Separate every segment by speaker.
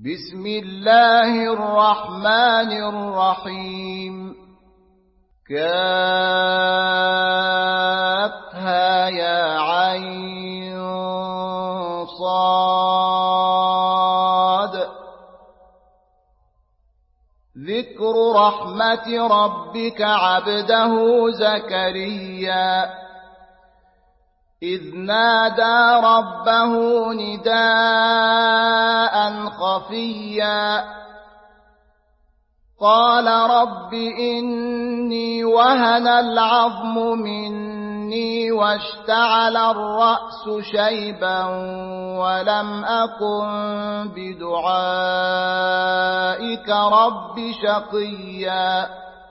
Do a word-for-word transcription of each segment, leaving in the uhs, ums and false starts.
Speaker 1: بسم الله الرحمن الرحيم كافها يا عين صاد ذكر رحمة ربك عبده زكريا إذ نادى ربه نداء خفيا قال رب إني وهن العظم مني واشتعل الرأس شيبا ولم أكن بدعائك رب شقيا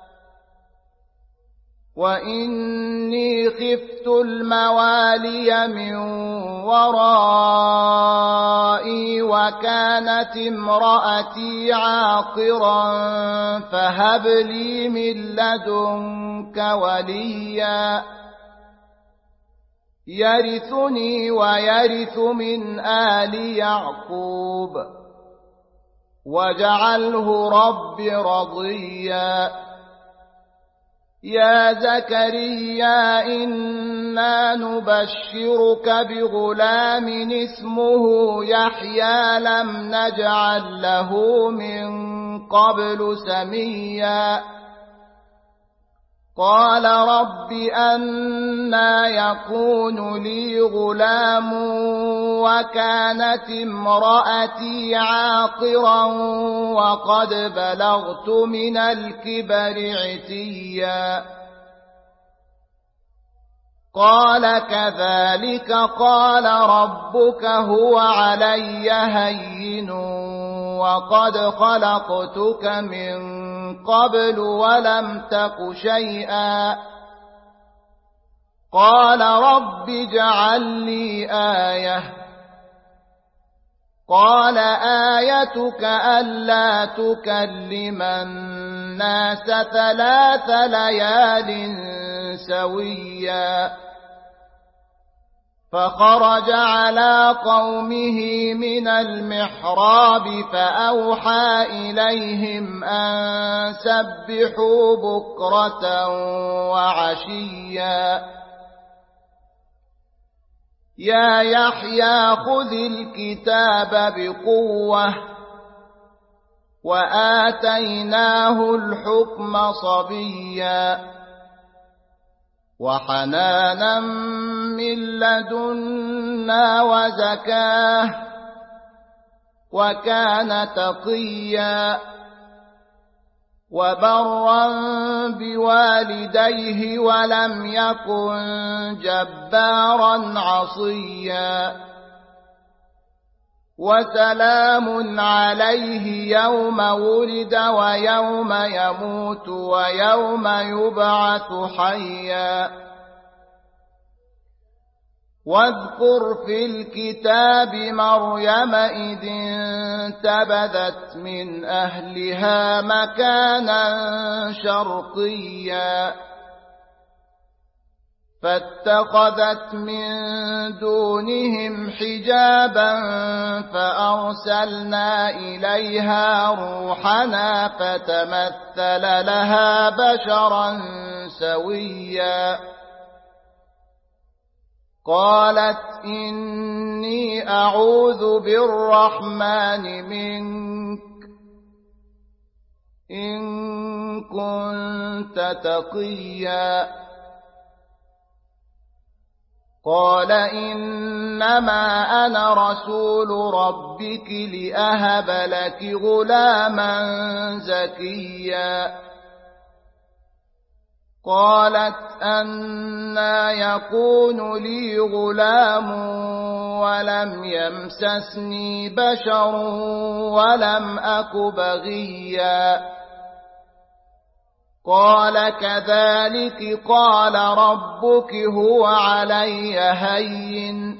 Speaker 1: وإني خفت الموالي من ورائي وكانت امرأتي عاقرا فهب لي من لدنك وليا يرثني ويرث من آل يعقوب واجعله رب رضيا يا زكريا إنا نبشرك بغلام اسمه يحيى لم نجعل له من قبل سميا قال رب أنى يكون لي غلام وكانت امرأتي عاقرا وقد بلغت من الكبر عتيا قال كذلك قال ربك هو علي هين وقد خلقتك من قبل ولم تك شيئا قال رب اجعل لي آية قال آيتك ألا تكلم الناس ثلاث ليال سويا فخرج على قومه من المحراب فأوحى إليهم أن سبحوا بكرة وعشيا يا يحيى خذ الكتاب بقوة وآتيناه الحكم صبيا وحنانا من لدنا وزكاه وكان تقيا وبرا بوالديه ولم يكن جبارا عصيا وسلام عليه يوم ولد ويوم يموت ويوم يبعث حيا واذكر في الكتاب مريم إذ انتبذت من أهلها مكانا شرقيا فاتخذت من دونهم حجابا فأرسلنا إليها روحنا فتمثل لها بشرا سويا قالت إني أعوذ بالرحمن منك إن كنت تقيا قال إنما أنا رسول ربك لأهب لك غلاما زكيا قالت أنى يكون لي غلام ولم يمسسني بشر ولم أك بغيا قال كذلك قال ربك هو علي هين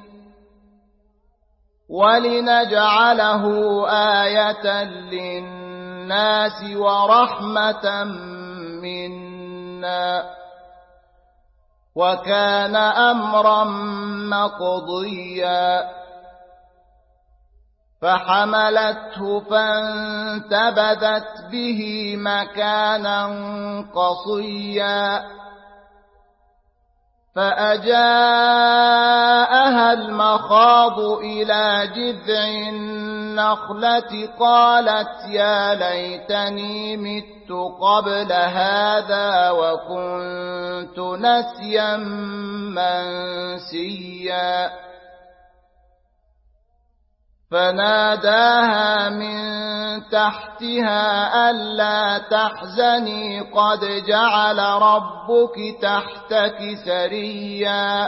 Speaker 1: ولنجعله آية للناس ورحمة منا وكان أمرا مقضيا فحملته فانتبذت به مكانا قصيا فأجاءها المخاض إلى جذع النخلة قالت يا ليتني مت قبل هذا وكنت نسيا منسيا فناداها من تحتها ألا تحزني قد جعل ربك تحتك سريا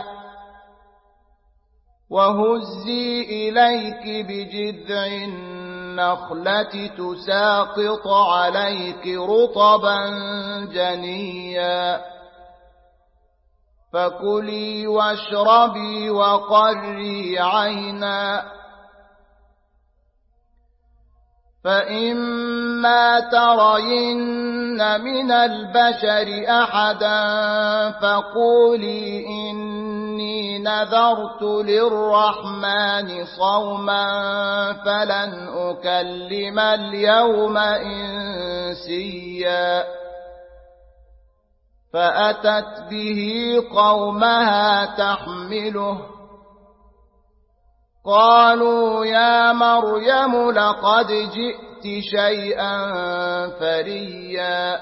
Speaker 1: وهزي إليك بجذع النخلة تساقط عليك رطبا جنيا فكلي واشربي وقري عينا فإما ترين من البشر أحدا فقولي إني نذرت للرحمن صوما فلن أكلم اليوم إنسيا فأتت به قومها تحمله قالوا يا مريم لقد جئت شيئا فريا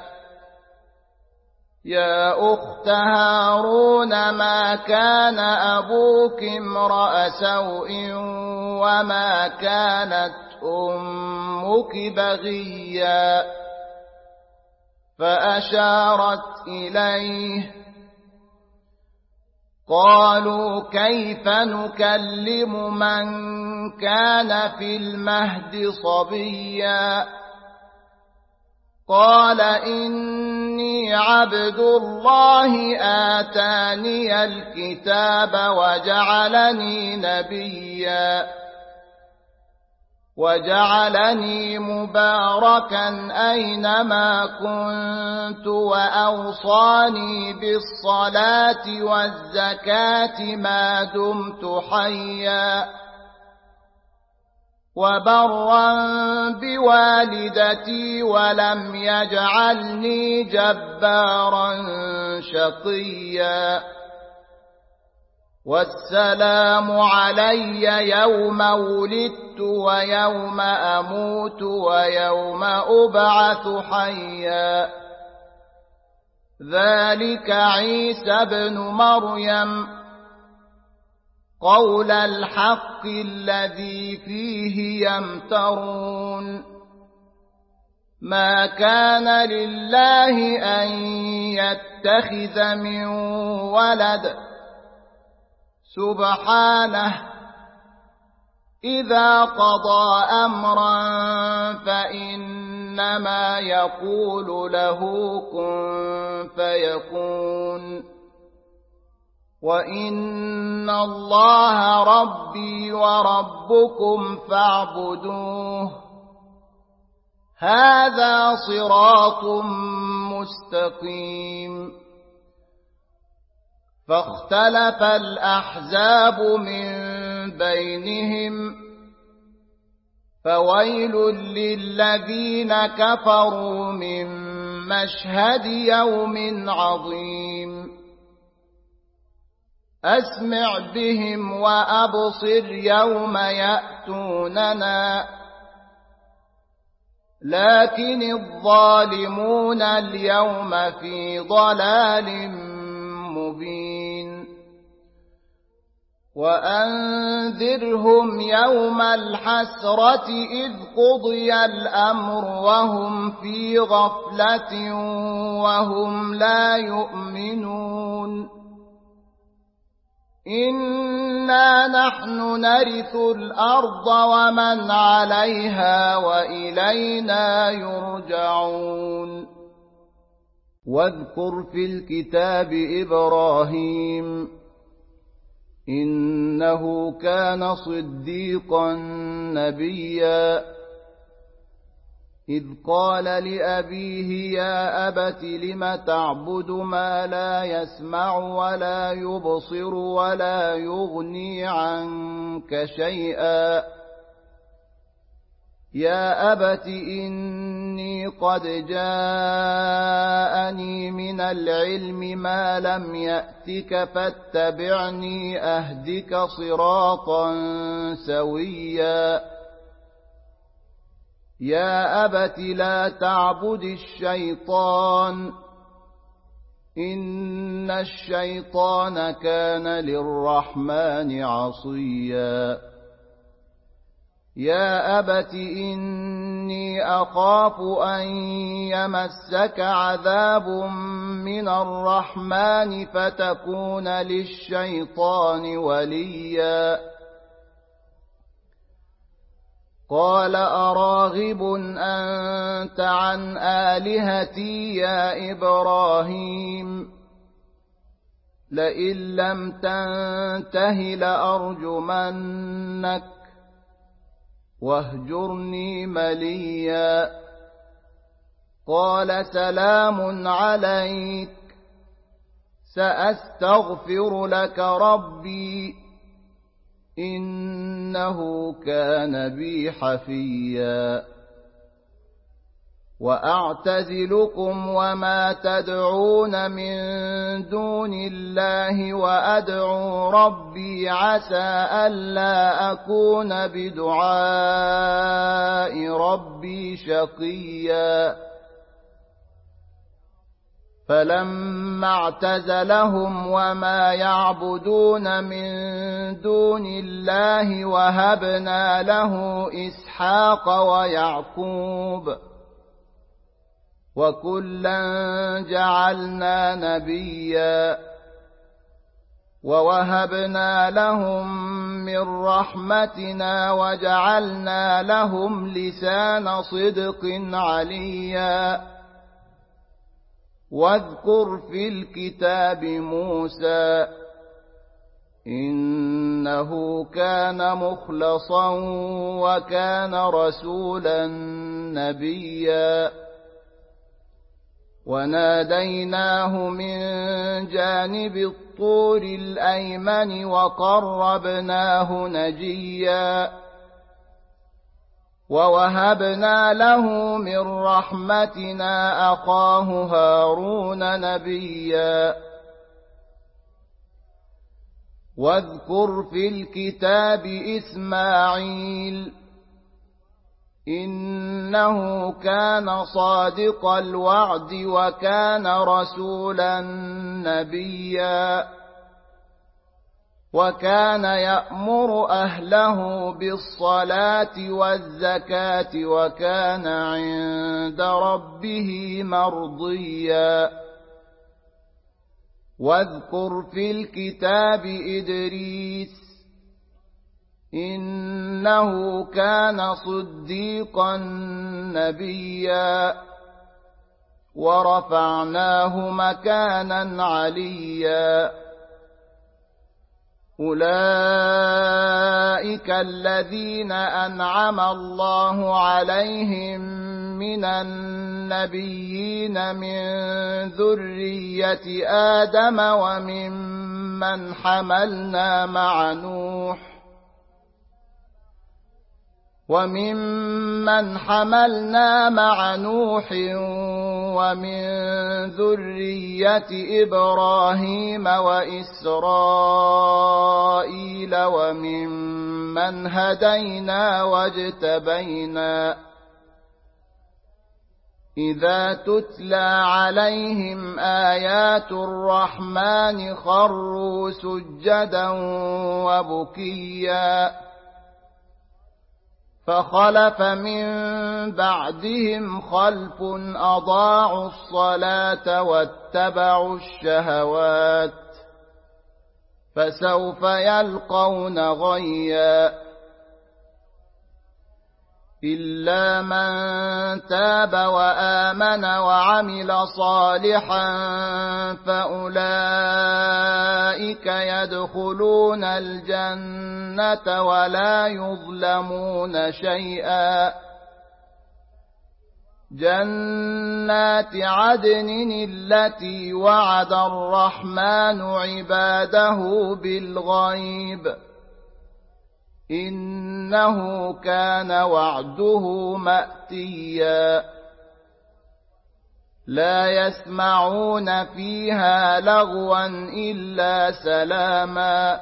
Speaker 1: يا أخت هارون ما كان أبوك امرأ سوء وما كانت أمك بغيا فأشارت إليه قالوا كيف نكلم من كان في المهد صبيا قال إني عبد الله آتاني الكتاب وجعلني نبيا وجعلني مباركا أينما كنت وأوصاني بالصلاة والزكاة ما دمت حيا وبرا بوالدتي ولم يجعلني جبارا شقيا والسلام علي يوم ولدت ويوم أموت ويوم أبعث حيا ذلك عيسى بن مريم قول الحق الذي فيه يمترون ما كان لله أن يتخذ من ولد سبحانه إذا قضى أمرا فإنما يقول له كن فيكون وإن الله ربي وربكم فاعبدوه هذا صراط مستقيم فاختلف الأحزاب من بينهم فويل للذين كفروا من مشهد يوم عظيم أسمع بهم وأبصر يوم يأتوننا لكن الظالمون اليوم في ضلال مبين وأنذرهم يوم الحسرة إذ قضي الأمر وهم في غفلة وهم لا يؤمنون إنا نحن نرث الأرض ومن عليها وإلينا يرجعون واذكر في الكتاب إبراهيم إنه كان صديقا نبيا إذ قال لأبيه يا أبت لم تعبد ما لا يسمع ولا يبصر ولا يغني عنك شيئا يا أبت إني قد جاءني من العلم ما لم يأتك فاتبعني أهدك صراطا سويا يا أبت لا تعبد الشيطان إن الشيطان كان للرحمن عصيا يا أبت إني أخاف أن يمسك عذاب من الرحمن فتكون للشيطان وليا قال أراغب أنت عن آلهتي يا إبراهيم لئن لم تنته لأرجمنك واهجرني مليا قال سلام عليك سأستغفر لك ربي إنه كان بي حفيا وأعتزلكم وما تدعون من دون الله وأدعو ربي عسى ألا أكون بدعاء ربي شقيا فلما اعتزلهم وما يعبدون من دون الله وهبنا له إسحاق ويعقوب وكلا جعلنا نبيا ووهبنا لهم من رحمتنا وجعلنا لهم لسان صدق عليا واذكر في الكتاب موسى إنه كان مخلصا وكان رسولا نبيا وناديناه من جانب الطور الأيمن وقربناه نجيا ووهبنا له من رحمتنا أخاه هارون نبيا واذكر في الكتاب إسماعيل إنه كان صادق الوعد وكان رسولا نبيا وكان يأمر أهله بالصلاة والزكاة وكان عند ربه مرضيا واذكر في الكتاب إدريس إنه كان صديقا نبيا ورفعناه مكانا عليا أولئك الذين أنعم الله عليهم من النبيين من ذرية آدم وممن حملنا مع نوح وممن حملنا مع نوح ومن ذرية إبراهيم وإسرائيل وممن هدينا واجتبينا إذا تتلى عليهم آيات الرحمن خروا سجدا وبكيا فخلف من بعدهم خلف أضاعوا الصلاة واتبعوا الشهوات فسوف يلقون غيا إلا من تاب وآمن وعمل صالحا فأولئك يدخلون الجنة ولا يظلمون شيئا جنات عدن التي وعد الرحمن عباده بالغيب إنه كان وعده مأتيا لا يسمعون فيها لغوا إلا سلاما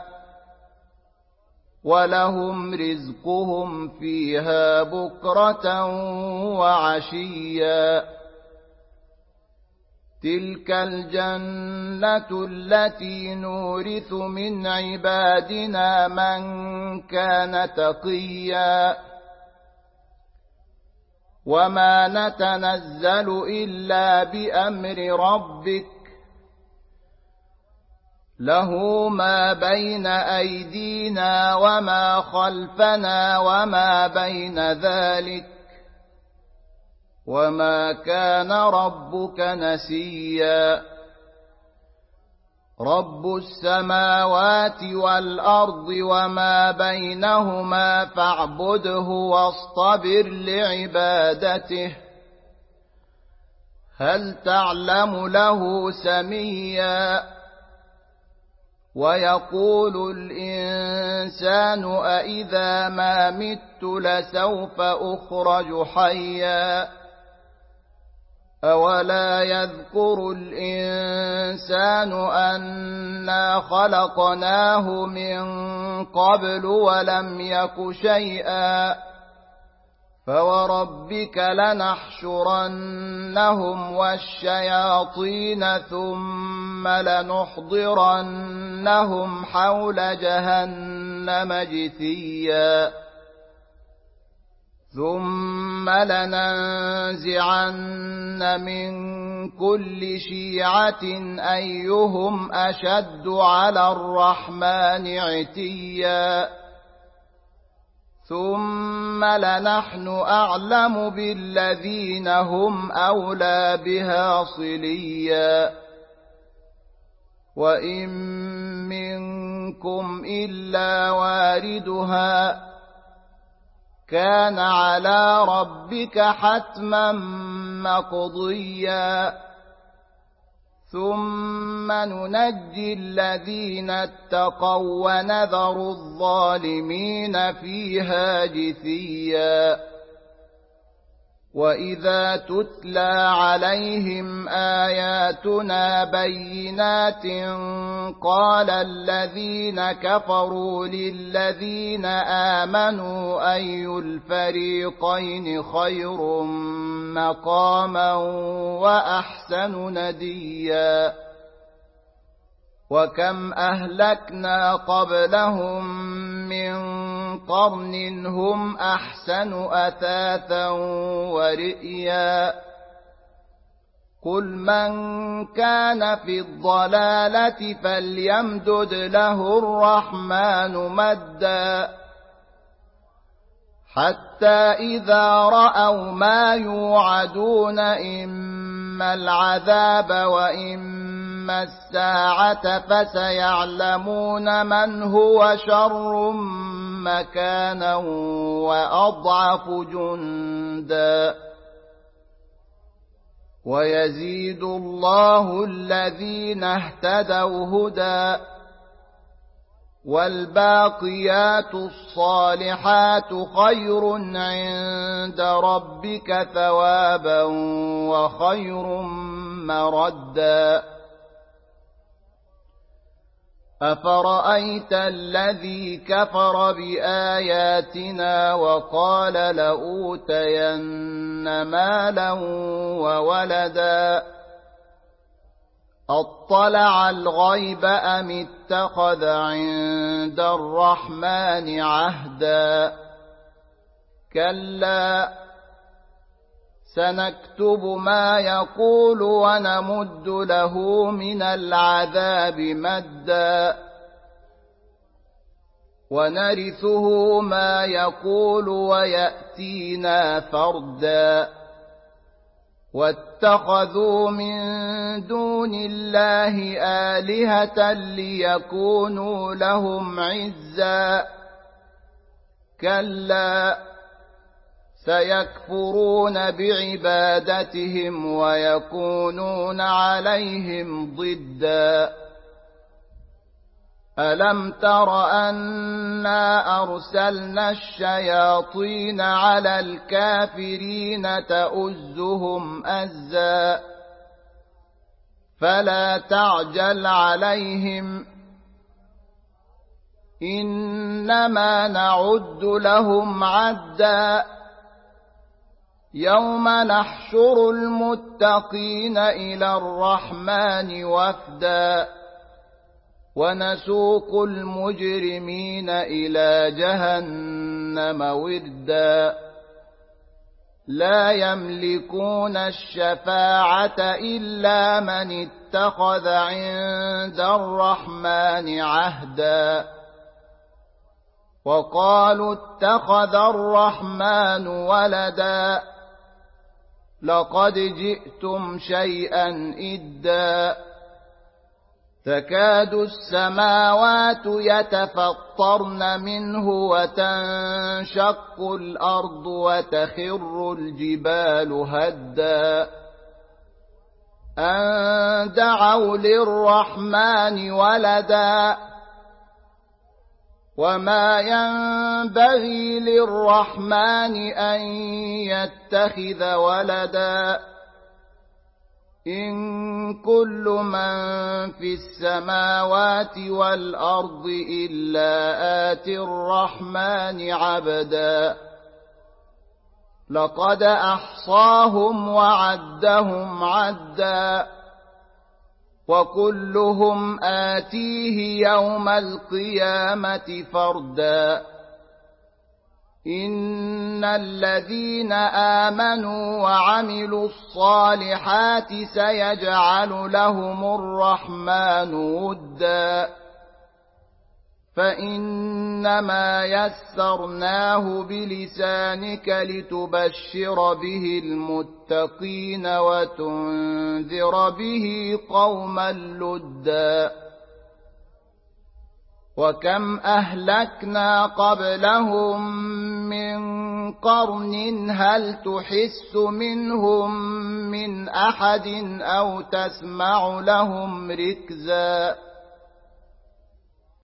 Speaker 1: ولهم رزقهم فيها بكرة وعشيا تلك الجنة التي نورث من عبادنا من كان تقيا وما نتنزل إلا بأمر ربك له ما بين أيدينا وما خلفنا وما بين ذلك وما كان ربك نسيا رب السماوات والأرض وما بينهما فاعبده واصطبر لعبادته هل تعلم له سميا ويقول الإنسان أإذا ما مت لسوف أخرج حيا أولا يذكر الإنسان أنا خلقناه من قبل ولم يك شيئا فوربك لنحشرنهم والشياطين ثم لنحضرنهم حول جهنم جثيا ثم لننزعن من كل شيعة أيهم أشد على الرحمن عتيا ثم لنحن أعلم بالذين هم أولى بها صليا وإن منكم إلا واردها كان على ربك حتما مقضيا ثم ننجي الذين اتقوا ونذر الظالمين فيها جثيا وإذا تتلى عليهم آياتنا بينات قال الذين كفروا للذين آمنوا أي الفريقين خير مقاما وأحسن نديا وكم أهلكنا قبلهم من قرن هم أحسن أثاثا ورئيا قل من كان في الضلالة فليمدد له الرحمن مدا حتى إذا رأوا ما يوعدون إما العذاب وإما الساعة فسيعلمون من هو شر مكانا وأضعف جندا ويزيد الله الذين اهتدوا هدى والباقيات الصالحات خير عند ربك ثوابا وخير مردا أفرأيت الذي كفر بآياتنا وقال لأوتين مالا وولدا أطلع الغيب أم اتخذ عند الرحمن عهدا كلا سنكتب ما يقول ونمد له من العذاب مدا ونرثه ما يقول ويأتينا فردا واتخذوا من دون الله آلهة ليكونوا لهم عزا كلا سيكفرون بعبادتهم ويكونون عليهم ضدا ألم تر أنا أرسلنا الشياطين على الكافرين تؤزهم أزا فلا تعجل عليهم إنما نعد لهم عدا يوم نحشر المتقين إلى الرحمن وفدا ونسوق المجرمين إلى جهنم وردا لا يملكون الشفاعة إلا من اتخذ عند الرحمن عهدا وقالوا اتخذ الرحمن ولدا لقد جئتم شيئا إدا تكاد السماوات يتفطرن منه وتنشق الأرض وتخر الجبال هدا أن دعوا للرحمن ولدا وما ينبغي للرحمن أن يتخذ ولدا إن كل من في السماوات والأرض إلا آتي الرحمن عبدا لقد أحصاهم وعدهم عدا وكلهم آتيه يوم القيامة فردا إن الذين آمنوا وعملوا الصالحات سيجعل لهم الرحمن ودا فإنما يسرناه بلسانك لتبشر به المتقين وتنذر به قوما لدا وكم أهلكنا قبلهم من قرن هل تحس منهم من أحد أو تسمع لهم ركزا